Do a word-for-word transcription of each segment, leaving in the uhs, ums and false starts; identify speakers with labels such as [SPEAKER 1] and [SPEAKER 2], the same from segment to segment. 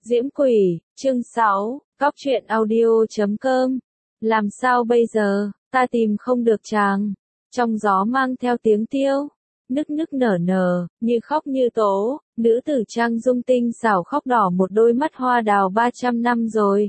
[SPEAKER 1] Diễm Quỷ, chương sáu, Cóc truyện audio chấm com. Làm sao bây giờ, ta tìm không được chàng. Trong gió mang theo tiếng tiêu, nức nức nở nở, như khóc như tố, nữ tử trang dung tinh xảo khóc đỏ một đôi mắt hoa đào ba trăm năm rồi.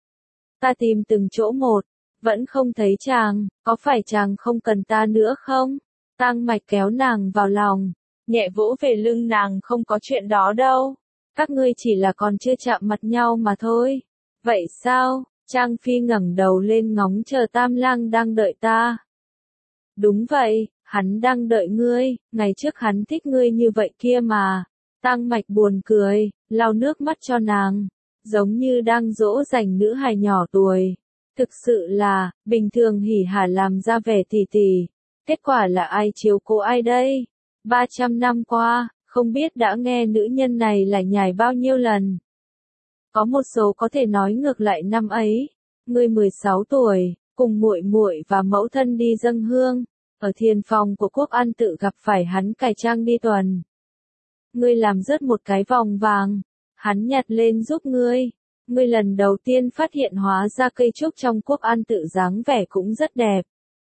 [SPEAKER 1] Ta tìm từng chỗ một, vẫn không thấy chàng, có phải chàng không cần ta nữa không? Tang Mạch kéo nàng vào lòng, nhẹ vỗ về lưng nàng, không có chuyện đó đâu. Các ngươi chỉ là còn chưa chạm mặt nhau mà thôi. Vậy sao? Trang Phi ngẩng đầu lên ngóng chờ Tam Lang đang đợi ta. Đúng vậy, hắn đang đợi ngươi, ngày trước hắn thích ngươi như vậy kia mà. Tang Mạch buồn cười, lau nước mắt cho nàng, giống như đang dỗ dành nữ hài nhỏ tuổi. Thực sự là, bình thường hỉ hả làm ra vẻ tỉ tỉ. Kết quả là ai chiếu cố ai đây? ba trăm năm qua, không biết đã nghe nữ nhân này lải nhải bao nhiêu lần. Có một số có thể nói ngược lại năm ấy, ngươi mười sáu tuổi, cùng muội muội và mẫu thân đi dâng hương, ở thiền phòng của Quốc An tự gặp phải hắn cải trang đi tuần. Ngươi làm rớt một cái vòng vàng, hắn nhặt lên giúp ngươi. Ngươi lần đầu tiên phát hiện hóa ra cây trúc trong Quốc An tự dáng vẻ cũng rất đẹp.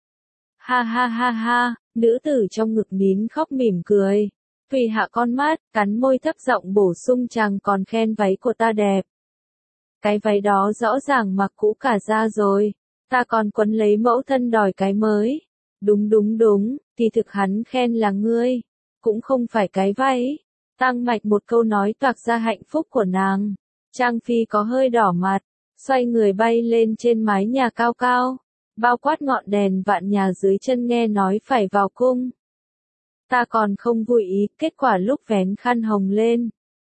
[SPEAKER 1] Ha ha ha ha, nữ tử trong ngực nín khóc mỉm cười. Thùy hạ con mắt, cắn môi thấp giọng bổ sung, chàng còn khen váy của ta đẹp. Cái váy đó rõ ràng mặc cũ cả ra rồi, ta còn quấn lấy mẫu thân đòi cái mới. Đúng đúng đúng, thì thực hắn khen là ngươi, cũng không phải cái váy. Tang Mạch một câu nói toạc ra hạnh phúc của nàng. Trang Phi có hơi đỏ mặt, xoay người bay lên trên mái nhà cao cao, bao quát ngọn đèn vạn nhà dưới chân nghe nói phải vào cung. Ta còn không vui ý, kết quả lúc vén khăn hồng lên.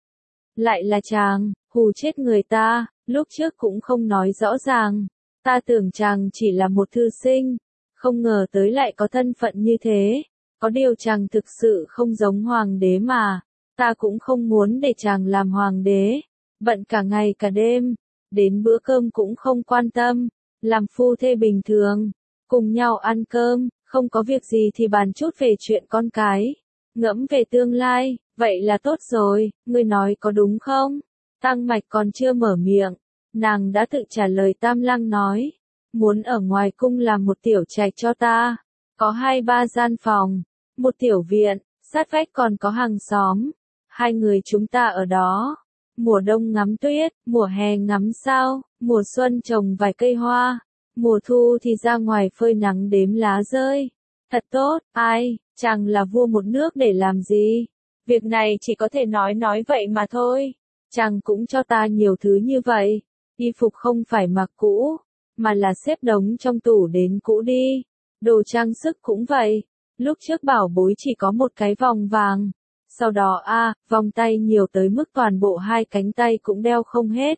[SPEAKER 1] Lại là chàng, hù chết người ta, lúc trước cũng không nói rõ ràng. Ta tưởng chàng chỉ là một thư sinh, không ngờ tới lại có thân phận như thế. Có điều chàng thực sự không giống hoàng đế mà, ta cũng không muốn để chàng làm hoàng đế. Bận cả ngày cả đêm, đến bữa cơm cũng không quan tâm, làm phu thê bình thường, cùng nhau ăn cơm. Không có việc gì thì bàn chút về chuyện con cái, ngẫm về tương lai, vậy là tốt rồi, ngươi nói có đúng không? Tang Mạch còn chưa mở miệng, nàng đã tự trả lời Tam Lang nói, muốn ở ngoài cung làm một tiểu trạch cho ta, có hai ba gian phòng, một tiểu viện, sát vách còn có hàng xóm, hai người chúng ta ở đó, mùa đông ngắm tuyết, mùa hè ngắm sao, mùa xuân trồng vài cây hoa. Mùa thu thì ra ngoài phơi nắng đếm lá rơi. Thật tốt, ai, chàng là vua một nước để làm gì? Việc này chỉ có thể nói nói vậy mà thôi. Chàng cũng cho ta nhiều thứ như vậy. Y phục không phải mặc cũ, mà là xếp đống trong tủ đến cũ đi. Đồ trang sức cũng vậy. Lúc trước bảo bối chỉ có một cái vòng vàng. Sau đó a, à, vòng tay nhiều tới mức toàn bộ hai cánh tay cũng đeo không hết.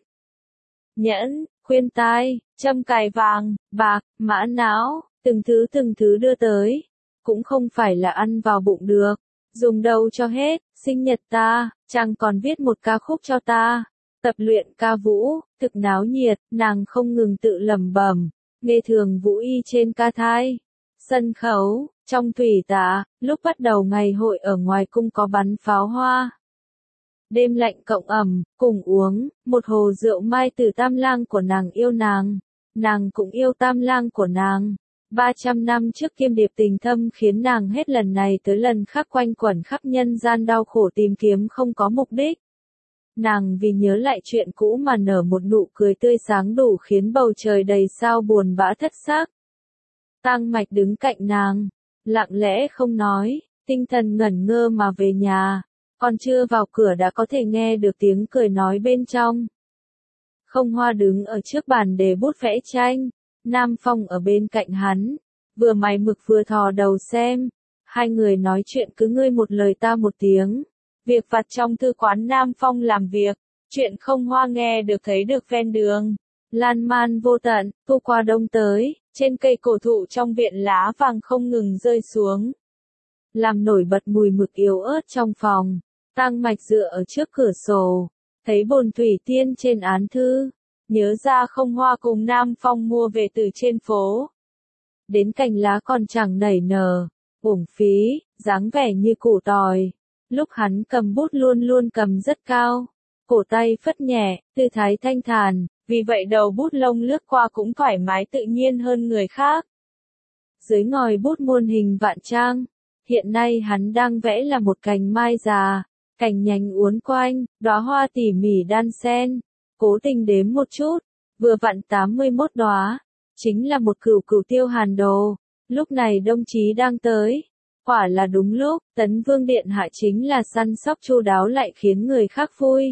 [SPEAKER 1] Nhẫn, khuyên tai, châm cài vàng, bạc, mã não, từng thứ từng thứ đưa tới. Cũng không phải là ăn vào bụng được, dùng đâu cho hết. Sinh nhật ta, chàng còn viết một ca khúc cho ta. Tập luyện ca vũ, thực náo nhiệt, nàng không ngừng tự lẩm bẩm, nghe thường vũ y trên ca thai. Sân khấu, trong thủy tạ, lúc bắt đầu ngày hội ở ngoài cung có bắn pháo hoa. Đêm lạnh cộng ẩm, cùng uống, một hồ rượu mai từ Tam Lang của nàng yêu nàng, nàng cũng yêu Tam Lang của nàng. ba trăm năm trước kiêm điệp tình thâm khiến nàng hết lần này tới lần khác quanh quẩn khắp nhân gian đau khổ tìm kiếm không có mục đích. Nàng vì nhớ lại chuyện cũ mà nở một nụ cười tươi sáng đủ khiến bầu trời đầy sao buồn bã thất xác. Tang Mạch đứng cạnh nàng, lặng lẽ không nói, tinh thần ngẩn ngơ mà về nhà. Còn chưa vào cửa đã có thể nghe được tiếng cười nói bên trong. Không Hoa đứng ở trước bàn để bút vẽ tranh, Nam Phong ở bên cạnh hắn, vừa mày mực vừa thò đầu xem. Hai người nói chuyện cứ ngươi một lời ta một tiếng. Việc vặt trong thư quán Nam Phong làm việc, chuyện Không Hoa nghe được thấy được ven đường. Lan man vô tận, thu qua đông tới, trên cây cổ thụ trong viện lá vàng không ngừng rơi xuống. Làm nổi bật mùi mực yếu ớt trong phòng. Tang Mạch dựa ở trước cửa sổ, thấy bồn thủy tiên trên án thư, nhớ ra Không Hoa cùng Nam Phong mua về từ trên phố. Đến cành lá còn chẳng nảy nở, uổng phí, dáng vẻ như củ tỏi. Lúc hắn cầm bút luôn luôn cầm rất cao, cổ tay phất nhẹ, tư thái thanh thản, vì vậy đầu bút lông lướt qua cũng thoải mái tự nhiên hơn người khác. Dưới ngòi bút muôn hình vạn trang, hiện nay hắn đang vẽ là một cành mai già, cành nhánh uốn quanh, đóa hoa tỉ mỉ đan xen, cố tình đếm một chút, vừa vặn tám mươi mốt đóa, chính là một cửu cửu tiêu hàn đồ. Lúc này đồng chí đang tới, quả là đúng lúc, Tấn Vương điện hạ chính là săn sóc chu đáo lại khiến người khác vui.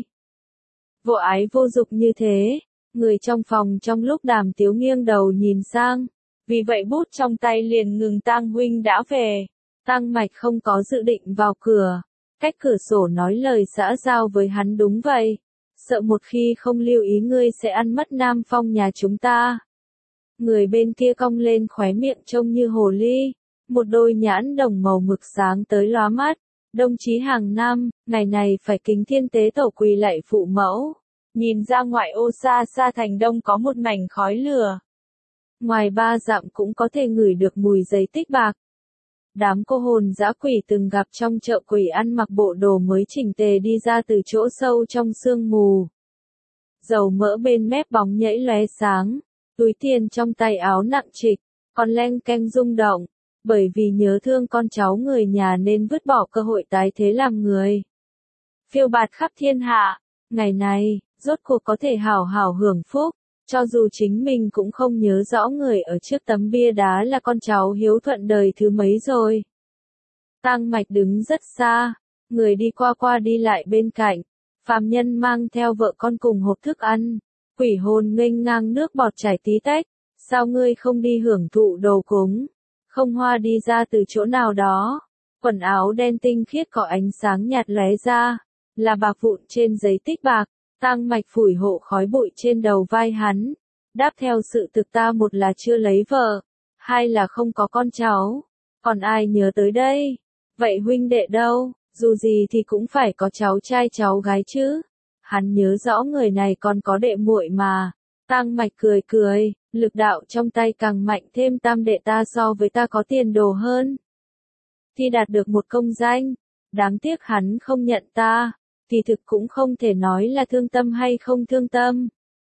[SPEAKER 1] Vô ái vô dục như thế, người trong phòng trong lúc Đàm Tiếu nghiêng đầu nhìn sang, vì vậy bút trong tay liền ngừng. Tang huynh đã về. Tang Mạch không có dự định vào cửa, cách cửa sổ nói lời xã giao với hắn. Đúng vậy, sợ một khi không lưu ý ngươi sẽ ăn mất Nam Phong nhà chúng ta. Người bên kia cong lên khóe miệng trông như hồ ly, một đôi nhãn đồng màu mực sáng tới lóa mắt. Đồng chí hàng năm, ngày này phải kính thiên tế tổ quỳ lạy phụ mẫu. Nhìn ra ngoại ô xa xa thành đông có một mảnh khói lửa. Ngoài ba dặm cũng có thể ngửi được mùi giấy tích bạc. Đám cô hồn dã quỷ từng gặp trong chợ quỷ ăn mặc bộ đồ mới chỉnh tề đi ra từ chỗ sâu trong sương mù. Dầu mỡ bên mép bóng nhảy lóe sáng, túi tiền trong tay áo nặng trịch, còn leng keng rung động, bởi vì nhớ thương con cháu người nhà nên vứt bỏ cơ hội tái thế làm người. Phiêu bạt khắp thiên hạ, ngày này, rốt cuộc có thể hảo hảo hưởng phúc, cho dù chính mình cũng không nhớ rõ người ở trước tấm bia đá là con cháu hiếu thuận đời thứ mấy rồi. Tang Mạch đứng rất xa, người đi qua qua đi lại bên cạnh, phàm nhân mang theo vợ con cùng hộp thức ăn, quỷ hồn nghênh ngang nước bọt chảy tí tách, sao ngươi không đi hưởng thụ đồ cúng, không hoa đi ra từ chỗ nào đó, quần áo đen tinh khiết có ánh sáng nhạt lóe ra, là bạc vụn trên giấy tích bạc. Tang Mạch phủi hộ khói bụi trên đầu vai hắn, đáp theo sự thực ta một là chưa lấy vợ, hai là không có con cháu, còn ai nhớ tới đây, vậy huynh đệ đâu, dù gì thì cũng phải có cháu trai cháu gái chứ, hắn nhớ rõ người này còn có đệ muội mà. Tang Mạch cười cười, lực đạo trong tay càng mạnh thêm, tam đệ ta so với ta có tiền đồ hơn, thì đạt được một công danh, đáng tiếc hắn không nhận ta. Thì thực cũng không thể nói là thương tâm hay không thương tâm.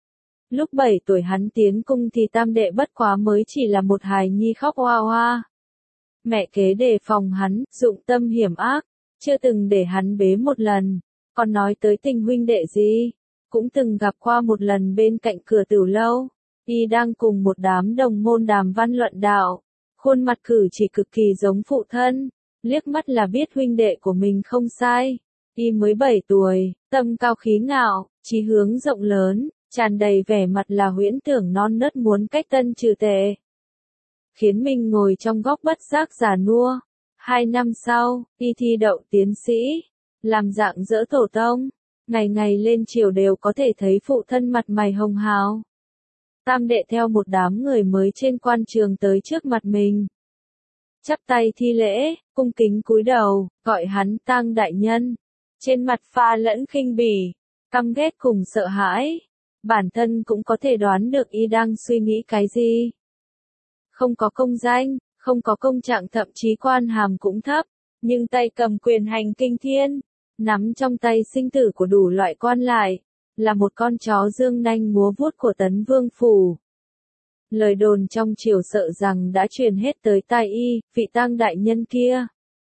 [SPEAKER 1] Lúc bảy tuổi hắn tiến cung thì tam đệ bất quá mới chỉ là một hài nhi khóc oa oa. Mẹ kế đề phòng hắn, dụng tâm hiểm ác, chưa từng để hắn bế một lần, còn nói tới tình huynh đệ gì, cũng từng gặp qua một lần bên cạnh cửa tửu lâu, y đang cùng một đám đồng môn đàm văn luận đạo, khuôn mặt cử chỉ cực kỳ giống phụ thân, liếc mắt là biết huynh đệ của mình không sai. Y mới bảy tuổi, tâm cao khí ngạo, chí hướng rộng lớn, tràn đầy vẻ mặt là huyễn tưởng non nớt muốn cách tân trừ tệ. Khiến mình ngồi trong góc bất giác già nua. Hai năm sau, y thi đậu tiến sĩ, làm dạng dỡ tổ tông, ngày ngày lên triều đều có thể thấy phụ thân mặt mày hồng hào. Tam đệ theo một đám người mới trên quan trường tới trước mặt mình. Chắp tay thi lễ, cung kính cúi đầu, gọi hắn Tang đại nhân. Trên mặt pha lẫn khinh bỉ, căm ghét cùng sợ hãi. Bản thân cũng có thể đoán được y đang suy nghĩ cái gì. Không có công danh, không có công trạng, thậm chí quan hàm cũng thấp, nhưng tay cầm quyền hành kinh thiên, nắm trong tay sinh tử của đủ loại quan lại, là một con chó dương nanh múa vuốt của Tấn Vương phủ. Lời đồn trong triều sợ rằng đã truyền hết tới tai y, vị Tang đại nhân kia.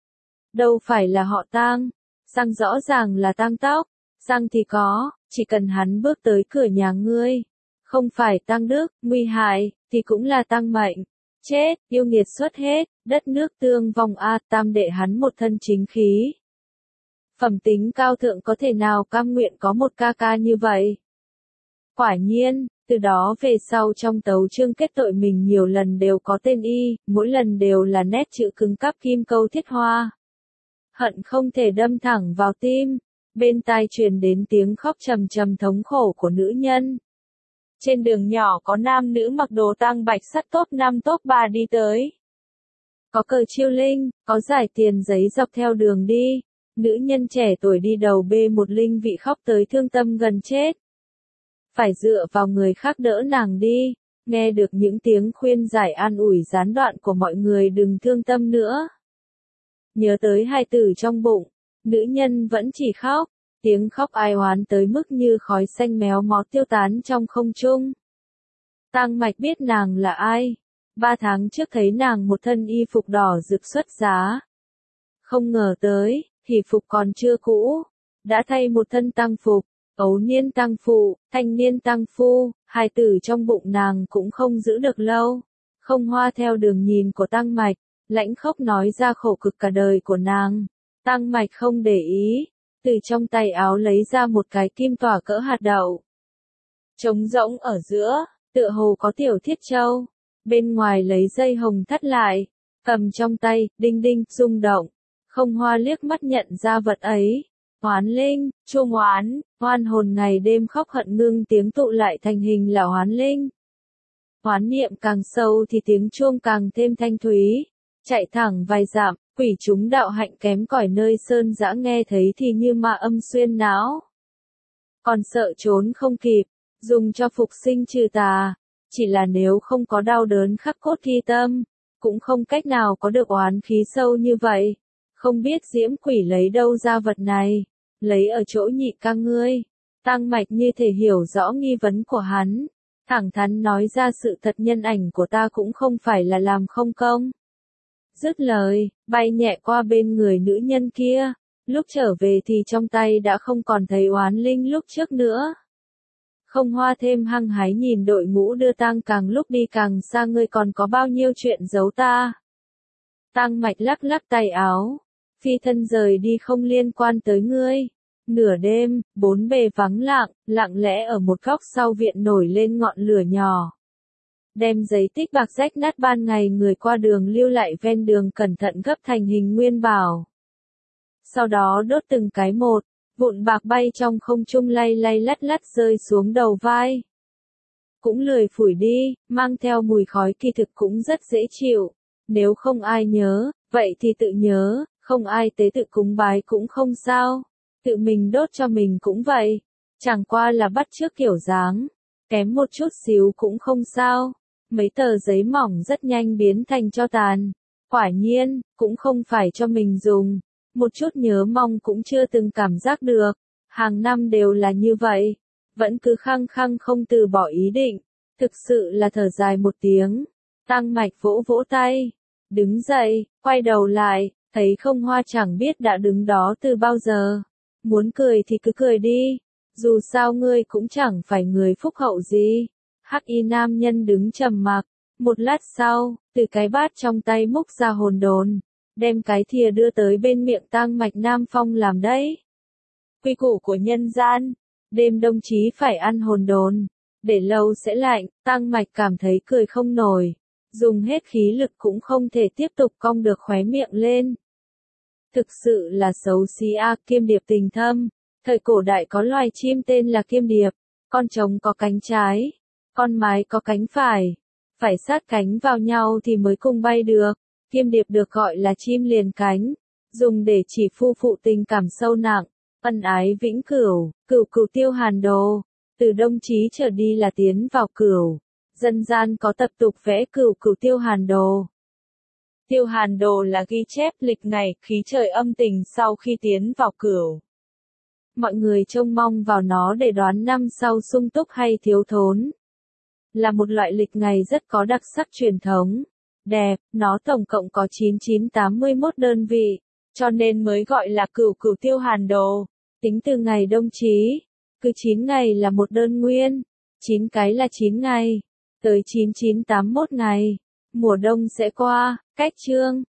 [SPEAKER 1] Đâu phải là họ Tang. Sang rõ ràng là Tang tóc, sang thì có, chỉ cần hắn bước tới cửa nhà ngươi, không phải Tang đức, nguy hại, thì cũng là Tang mệnh, chết, yêu nghiệt xuất hết, đất nước tương vong a. Tam đệ hắn một thân chính khí, phẩm tính cao thượng, có thể nào cam nguyện có một ca ca như vậy. Quả nhiên, từ đó về sau trong tấu chương kết tội mình nhiều lần đều có tên y, mỗi lần đều là nét chữ cứng cáp kim câu thiết hoa. Hận không thể đâm thẳng vào tim, bên tai truyền đến tiếng khóc trầm trầm thống khổ của nữ nhân. Trên đường nhỏ có nam nữ mặc đồ tang bạch sắt top năm top ba đi tới. Có cờ chiêu linh, có giải tiền giấy dọc theo đường đi, nữ nhân trẻ tuổi đi đầu bê một linh vị khóc tới thương tâm gần chết. Phải dựa vào người khác đỡ nàng đi, nghe được những tiếng khuyên giải an ủi gián đoạn của mọi người đừng thương tâm nữa. Nhớ tới hai tử trong bụng, nữ nhân vẫn chỉ khóc, tiếng khóc ai oán tới mức như khói xanh méo mó tiêu tán trong không trung. Tang Mạch biết nàng là ai. Ba tháng trước thấy nàng một thân y phục đỏ rực xuất giá. Không ngờ tới, hỷ phục còn chưa cũ, đã thay một thân tang phục, ấu niên tang phụ, thanh niên tang phu, hài tử trong bụng nàng cũng không giữ được lâu. Không Hoa theo đường nhìn của Tang Mạch, lãnh khốc nói ra khổ cực cả đời của nàng. Tang Mạch không để ý, từ trong tay áo lấy ra một cái kim tỏa cỡ hạt đậu. Trống rỗng ở giữa, tựa hồ có tiểu thiết châu, bên ngoài lấy dây hồng thắt lại, cầm trong tay, đinh đinh, rung động. Không Hoa liếc mắt nhận ra vật ấy. Hoán linh, chuông oán, oan hồn ngày đêm khóc hận ngưng tiếng tụ lại thành hình là hoán linh. Hoán niệm càng sâu thì tiếng chuông càng thêm thanh thúy, chạy thẳng vài dặm, quỷ chúng đạo hạnh kém cỏi nơi sơn dã nghe thấy thì như ma âm xuyên não. Còn sợ trốn không kịp, dùng cho phục sinh trừ tà, chỉ là nếu không có đau đớn khắc cốt ghi tâm, cũng không cách nào có được oán khí sâu như vậy. Không biết diễm quỷ lấy đâu ra vật này, lấy ở chỗ nhị ca ngươi. Tang Mạch như thể hiểu rõ nghi vấn của hắn, thẳng thắn nói ra sự thật, nhân ảnh của ta cũng không phải là làm không công. Dứt lời, bay nhẹ qua bên người nữ nhân kia, lúc trở về thì trong tay đã không còn thấy oán linh lúc trước nữa. Không Hoa thêm hăng hái nhìn đội ngũ đưa tang càng lúc đi càng xa, ngươi còn có bao nhiêu chuyện giấu ta. Tang Mạch lắc lắc tay áo, phi thân rời đi không liên quan tới ngươi. Nửa đêm, bốn bề vắng lặng, lặng lẽ ở một góc sau viện nổi lên ngọn lửa nhỏ. Đem giấy tích bạc rách nát ban ngày người qua đường lưu lại ven đường cẩn thận gấp thành hình nguyên bảo. Sau đó đốt từng cái một, vụn bạc bay trong không trung lay lay lắt lắt rơi xuống đầu vai. Cũng lười phủi đi, mang theo mùi khói kỳ thực cũng rất dễ chịu. Nếu không ai nhớ, vậy thì tự nhớ, không ai tế tự cúng bái cũng không sao. Tự mình đốt cho mình cũng vậy. Chẳng qua là bắt chước kiểu dáng. Kém một chút xíu cũng không sao. Mấy tờ giấy mỏng rất nhanh biến thành tro tàn. Quả nhiên, cũng không phải cho mình dùng. Một chút nhớ mong cũng chưa từng cảm giác được. Hàng năm đều là như vậy. Vẫn cứ khăng khăng không từ bỏ ý định. Thực sự là thở dài một tiếng. Tang Mạch vỗ vỗ tay. Đứng dậy, quay đầu lại, thấy Không Hoa chẳng biết đã đứng đó từ bao giờ. Muốn cười thì cứ cười đi. Dù sao ngươi cũng chẳng phải người phúc hậu gì. Hắc y nam nhân đứng trầm mặc. Một lát sau, từ cái bát trong tay múc ra hồn đồn. Đem cái thìa đưa tới bên miệng Tang Mạch. Nam Phong làm đấy. Quy củ của nhân gian. Đêm đông chí phải ăn hồn đồn. Để lâu sẽ lạnh. Tang Mạch cảm thấy cười không nổi. Dùng hết khí lực cũng không thể tiếp tục cong được khóe miệng lên. Thực sự là xấu xí a. Kiêm điệp tình thâm. Thời cổ đại có loài chim tên là kiêm điệp. Con trống có cánh trái. Con mái có cánh phải. Phải sát cánh vào nhau thì mới cùng bay được. Kiêm điệp được gọi là chim liền cánh. Dùng để chỉ phu phụ tình cảm sâu nặng. Ân ái vĩnh cửu. Cửu cửu tiêu hàn đồ. Từ đông chí trở đi là tiến vào cửu. Dân gian có tập tục vẽ cửu cửu tiêu hàn đồ. Tiêu hàn đồ là ghi chép lịch ngày, khí trời âm tình sau khi tiến vào cửu. Mọi người trông mong vào nó để đoán năm sau sung túc hay thiếu thốn. Là một loại lịch ngày rất có đặc sắc truyền thống. Đẹp, nó tổng cộng có chín nghìn chín trăm tám mươi mốt đơn vị, cho nên mới gọi là cửu cửu tiêu hàn đồ. Tính từ ngày đông chí, cứ chín ngày là một đơn nguyên, chín cái là chín ngày, tới chín nghìn chín trăm tám mươi mốt ngày, mùa đông sẽ qua, cách chương.